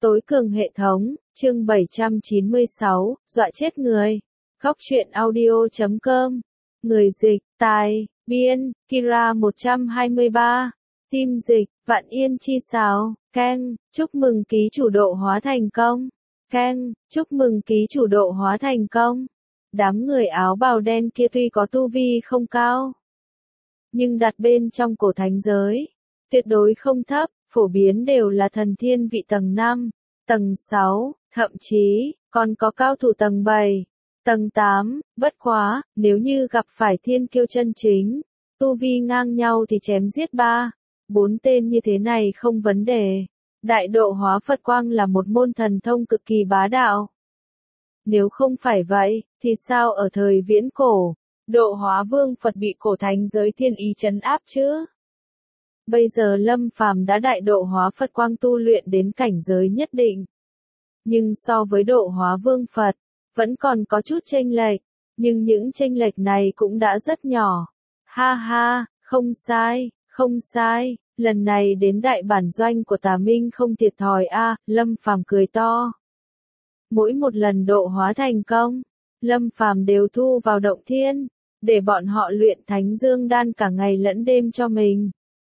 Tối cường hệ thống, chương 796, dọa chết người. Góc truyện audio.com. Người dịch, tài, biên, Kira 123. Team dịch, Vạn Yên Chi Sáo, Keng, chúc mừng ký chủ độ hóa thành công. Keng, chúc mừng ký chủ độ hóa thành công. Đám người áo bào đen kia tuy có tu vi không cao, nhưng đặt bên trong cổ thánh giới, tuyệt đối không thấp, phổ biến đều là thần thiên vị tầng 5, tầng 6, thậm chí, còn có cao thủ tầng 7, tầng 8, bất quá, nếu như gặp phải thiên kiêu chân chính, tu vi ngang nhau thì chém giết 3, 4 tên như thế này không vấn đề. Đại độ hóa Phật Quang là một môn thần thông cực kỳ bá đạo. Nếu không phải vậy, thì sao ở thời viễn cổ, độ hóa vương Phật bị cổ thánh giới thiên ý trấn áp chứ? Bây giờ Lâm Phàm đã đại độ hóa Phật Quang tu luyện đến cảnh giới nhất định. Nhưng so với độ hóa vương Phật, vẫn còn có chút chênh lệch, nhưng những chênh lệch này cũng đã rất nhỏ. Ha ha, không sai, không sai, lần này đến đại bản doanh của Tà Minh không thiệt thòi a, Lâm Phàm cười to. Mỗi một lần độ hóa thành công, Lâm Phàm đều thu vào động thiên, để bọn họ luyện Thánh Dương Đan cả ngày lẫn đêm cho mình.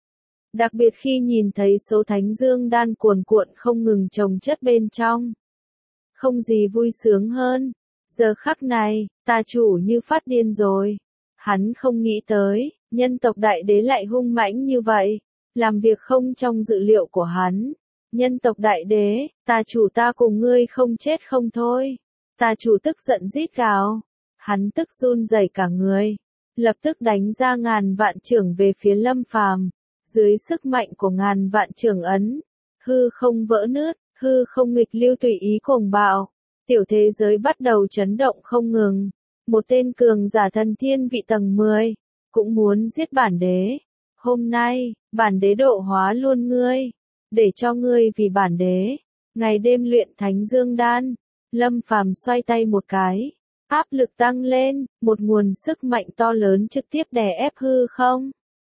Đặc biệt khi nhìn thấy số Thánh Dương Đan cuồn cuộn không ngừng chồng chất bên trong. Không gì vui sướng hơn. Giờ khắc này, tà chủ như phát điên rồi. Hắn không nghĩ tới, nhân tộc đại đế lại hung mãnh như vậy. Làm việc không trong dự liệu của hắn. Nhân tộc đại đế, tà chủ ta cùng ngươi không chết không thôi. Tà chủ tức giận rít gào. Hắn tức run rẩy cả người. Lập tức đánh ra ngàn vạn chưởng về phía Lâm Phàm. Dưới sức mạnh của ngàn vạn chưởng ấn, hư không vỡ nứt, hư không nghịch lưu tùy ý cuồng bạo, tiểu thế giới bắt đầu chấn động không ngừng. Một tên cường giả thần thiên vị tầng 10, cũng muốn giết bản đế. Hôm nay, bản đế độ hóa luôn ngươi, để cho ngươi vì bản đế, ngày đêm luyện Thánh Dương Đan. Lâm Phàm xoay tay một cái, áp lực tăng lên, một nguồn sức mạnh to lớn trực tiếp đè ép hư không.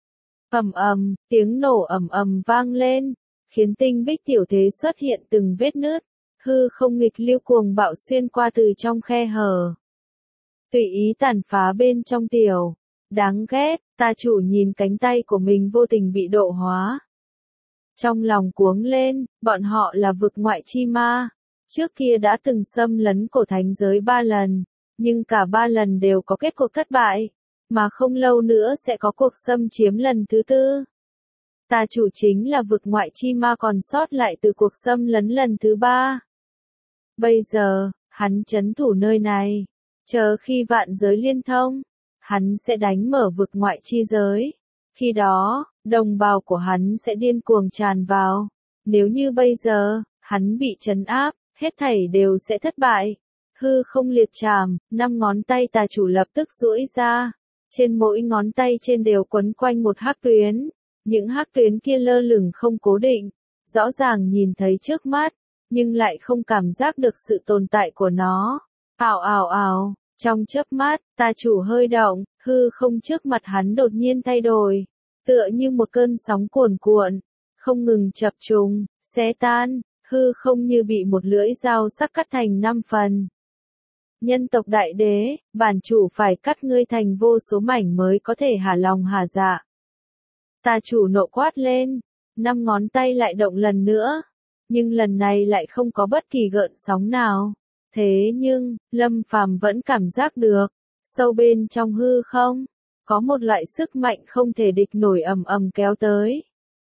Ầm ầm, tiếng nổ ầm ầm vang lên, khiến tinh bích tiểu thế xuất hiện từng vết nứt, hư không nghịch lưu cuồng bạo xuyên qua từ trong khe hở. Tùy ý tàn phá bên trong tiểu. Đáng ghét, tà chủ nhìn cánh tay của mình vô tình bị độ hóa. Trong lòng cuống lên, bọn họ là vực ngoại chi ma. Trước kia đã từng xâm lấn cổ thánh giới 3 lần, nhưng cả 3 lần đều có kết cục thất bại. Mà không lâu nữa sẽ có cuộc xâm chiếm lần thứ 4. Tà chủ chính là vực ngoại chi ma còn sót lại từ cuộc xâm lấn lần thứ 3. Bây giờ, hắn trấn thủ nơi này. Chờ khi vạn giới liên thông, hắn sẽ đánh mở vực ngoại chi giới. Khi đó, đồng bào của hắn sẽ điên cuồng tràn vào. Nếu như bây giờ, hắn bị trấn áp, hết thảy đều sẽ thất bại. Hư không liệt trảm, 5 ngón tay tà chủ lập tức duỗi ra. Trên mỗi ngón tay trên đều quấn quanh một hắc tuyến. Những hắc tuyến kia lơ lửng không cố định, rõ ràng nhìn thấy trước mắt, nhưng lại không cảm giác được sự tồn tại của nó. Ào ào ào, trong chớp mắt, tà chủ hơi động, hư không trước mặt hắn đột nhiên thay đổi, tựa như một cơn sóng cuồn cuộn, không ngừng chập trùng, xé tan, hư không như bị một lưỡi dao sắc cắt thành 5 phần. Nhân tộc đại đế, bản chủ phải cắt ngươi thành vô số mảnh mới có thể hả lòng hả dạ. Tà chủ nộ quát lên, 5 ngón tay lại động lần nữa, nhưng lần này lại không có bất kỳ gợn sóng nào. Thế nhưng, Lâm Phàm vẫn cảm giác được, sâu bên trong hư không, có một loại sức mạnh không thể địch nổi ầm ầm kéo tới.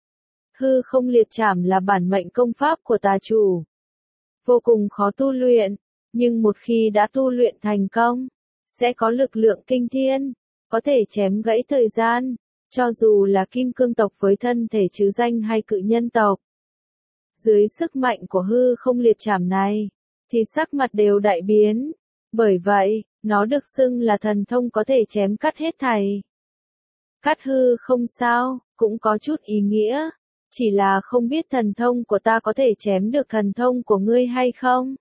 Hư không liệt trảm là bản mệnh công pháp của tà chủ. Vô cùng khó tu luyện, nhưng một khi đã tu luyện thành công, sẽ có lực lượng kinh thiên, có thể chém gãy thời gian. Cho dù là kim cương tộc với thân thể trừ danh hay cự nhân tộc. Dưới sức mạnh của hư không liệt trảm này, thì sắc mặt đều đại biến. Bởi vậy, nó được xưng là thần thông có thể chém cắt hết thảy. Cắt hư không sao, cũng có chút ý nghĩa. Chỉ là không biết thần thông của ta có thể chém được thần thông của ngươi hay không.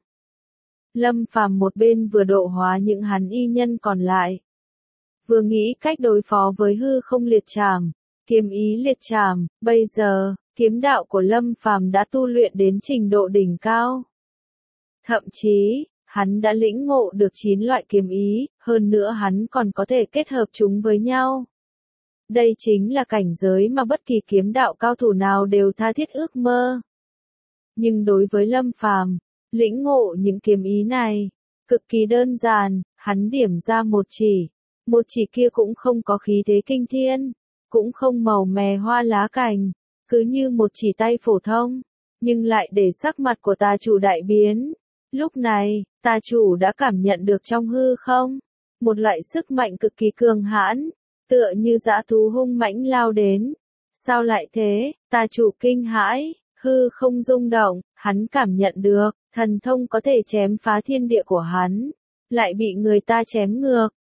Lâm Phàm một bên vừa độ hóa những hắn y nhân còn lại. Vừa nghĩ cách đối phó với hư không liệt trảm, kiếm ý liệt trảm, bây giờ, kiếm đạo của Lâm Phàm đã tu luyện đến trình độ đỉnh cao. Thậm chí, hắn đã lĩnh ngộ được 9 loại kiếm ý, hơn nữa hắn còn có thể kết hợp chúng với nhau. Đây chính là cảnh giới mà bất kỳ kiếm đạo cao thủ nào đều tha thiết ước mơ. Nhưng đối với Lâm Phàm, lĩnh ngộ những kiếm ý này, cực kỳ đơn giản, hắn điểm ra một chỉ kia cũng không có khí thế kinh thiên, cũng không màu mè hoa lá cành, cứ như một chỉ tay phổ thông, nhưng lại để sắc mặt của tà chủ đại biến. Lúc này, tà chủ đã cảm nhận được trong hư không, một loại sức mạnh cực kỳ cường hãn, tựa như dã thú hung mãnh lao đến. Sao lại thế? Tà chủ kinh hãi, hư không rung động, hắn cảm nhận được, thần thông có thể chém phá thiên địa của hắn, lại bị người ta chém ngược.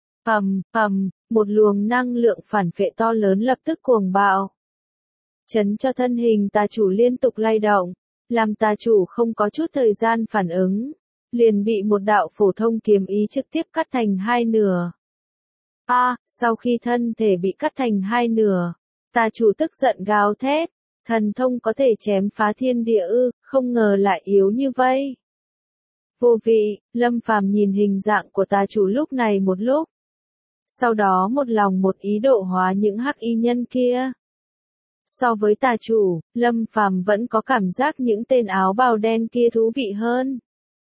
Một luồng năng lượng phản phệ to lớn lập tức cuồng bạo, chấn cho thân hình tà chủ liên tục lay động, làm tà chủ không có chút thời gian phản ứng, liền bị một đạo phổ thông kiếm ý trực tiếp cắt thành hai nửa. Sau khi thân thể bị cắt thành hai nửa, tà chủ tức giận gào thét, thần thông có thể chém phá thiên địa ư, không ngờ lại yếu như vây. Vô vị, Lâm Phàm nhìn hình dạng của tà chủ lúc này một lúc. Sau đó một lòng một ý độ hóa những hắc y nhân kia. So với tà chủ, Lâm Phàm vẫn có cảm giác những tên áo bào đen kia thú vị hơn.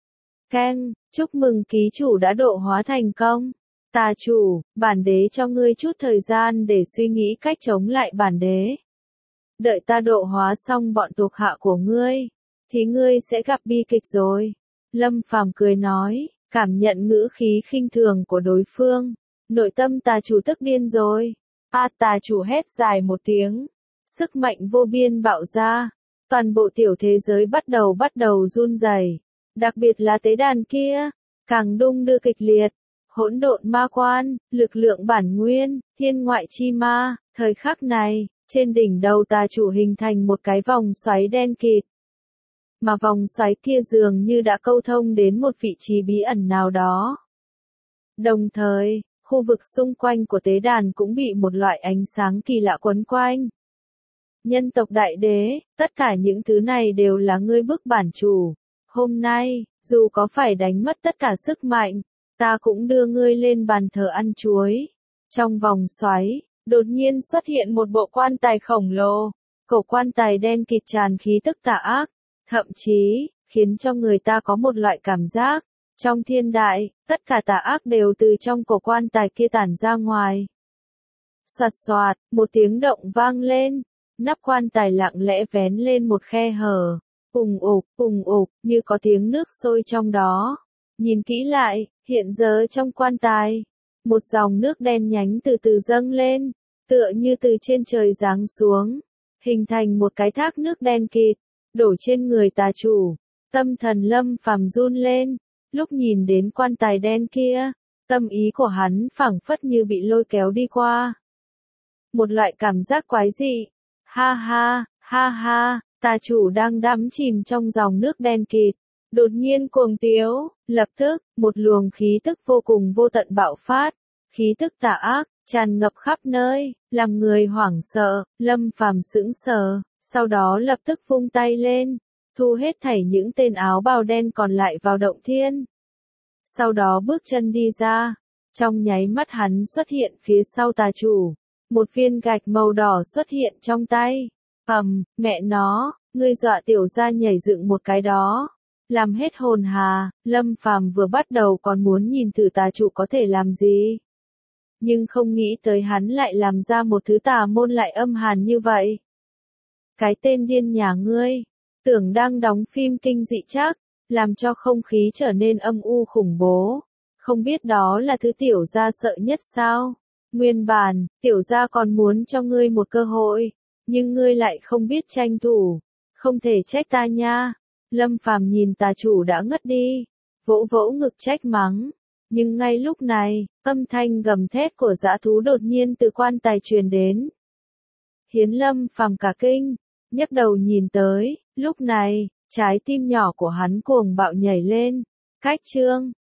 Keng, chúc mừng ký chủ đã độ hóa thành công. Tà chủ, bản đế cho ngươi chút thời gian để suy nghĩ cách chống lại bản đế. Đợi ta độ hóa xong bọn thuộc hạ của ngươi, thì ngươi sẽ gặp bi kịch rồi. Lâm Phàm cười nói, cảm nhận ngữ khí khinh thường của đối phương. Nội tâm tà chủ tức điên rồi. Tà chủ hét dài một tiếng. Sức mạnh vô biên bạo ra. Toàn bộ tiểu thế giới bắt đầu run rẩy. Đặc biệt là tế đàn kia, càng đung đưa kịch liệt. Hỗn độn ma quan, lực lượng bản nguyên, thiên ngoại chi ma. Thời khắc này, trên đỉnh đầu tà chủ hình thành một cái vòng xoáy đen kịt. Mà vòng xoáy kia dường như đã câu thông đến một vị trí bí ẩn nào đó. Đồng thời, khu vực xung quanh của tế đàn cũng bị một loại ánh sáng kỳ lạ quấn quanh. Nhân tộc đại đế, tất cả những thứ này đều là ngươi bức bản chủ. Hôm nay, dù có phải đánh mất tất cả sức mạnh, ta cũng đưa ngươi lên bàn thờ ăn chuối. Trong vòng xoáy, đột nhiên xuất hiện một bộ quan tài khổng lồ. Cổ quan tài đen kịt tràn khí tức tà ác, thậm chí, khiến cho người ta có một loại cảm giác. Trong thiên đại, tất cả tà ác đều từ trong cổ quan tài kia tản ra ngoài. Soạt soạt, một tiếng động vang lên. Nắp quan tài lặng lẽ vén lên một khe hở. Ùng ục, như có tiếng nước sôi trong đó. Nhìn kỹ lại, hiện giờ trong quan tài, một dòng nước đen nhánh từ từ dâng lên, tựa như từ trên trời giáng xuống, hình thành một cái thác nước đen kịt, đổ trên người tà chủ. Tâm thần Lâm Phàm run lên, lúc nhìn đến quan tài đen kia, tâm ý của hắn phảng phất như bị lôi kéo đi qua. Một loại cảm giác quái dị. Ha ha, tà chủ đang đắm chìm trong dòng nước đen kịt, đột nhiên cuồng tiếu, lập tức, một luồng khí tức vô cùng vô tận bạo phát, khí tức tà ác, tràn ngập khắp nơi, làm người hoảng sợ. Lâm Phàm sững sờ, sau đó lập tức vung tay lên, thu hết thảy những tên áo bào đen còn lại vào động thiên. Sau đó bước chân đi ra, trong nháy mắt hắn xuất hiện phía sau tà chủ. Một viên gạch màu đỏ xuất hiện trong tay. Mẹ nó, ngươi dọa tiểu gia nhảy dựng một cái đó. Làm hết hồn hà, Lâm Phàm vừa bắt đầu còn muốn nhìn thử tà chủ có thể làm gì. Nhưng không nghĩ tới hắn lại làm ra một thứ tà môn lại âm hàn như vậy. Cái tên điên nhà ngươi, tưởng đang đóng phim kinh dị chắc, làm cho không khí trở nên âm u khủng bố. Không biết đó là thứ tiểu gia sợ nhất sao? Nguyên bản, tiểu gia còn muốn cho ngươi một cơ hội, nhưng ngươi lại không biết tranh thủ, không thể trách ta nha. Lâm Phàm nhìn tà chủ đã ngất đi, vỗ vỗ ngực trách mắng, nhưng ngay lúc này, âm thanh gầm thét của dã thú đột nhiên từ quan tài truyền đến. Khiến Lâm Phàm cả kinh, nhấc đầu nhìn tới, lúc này, trái tim nhỏ của hắn cuồng bạo nhảy lên. Cách chương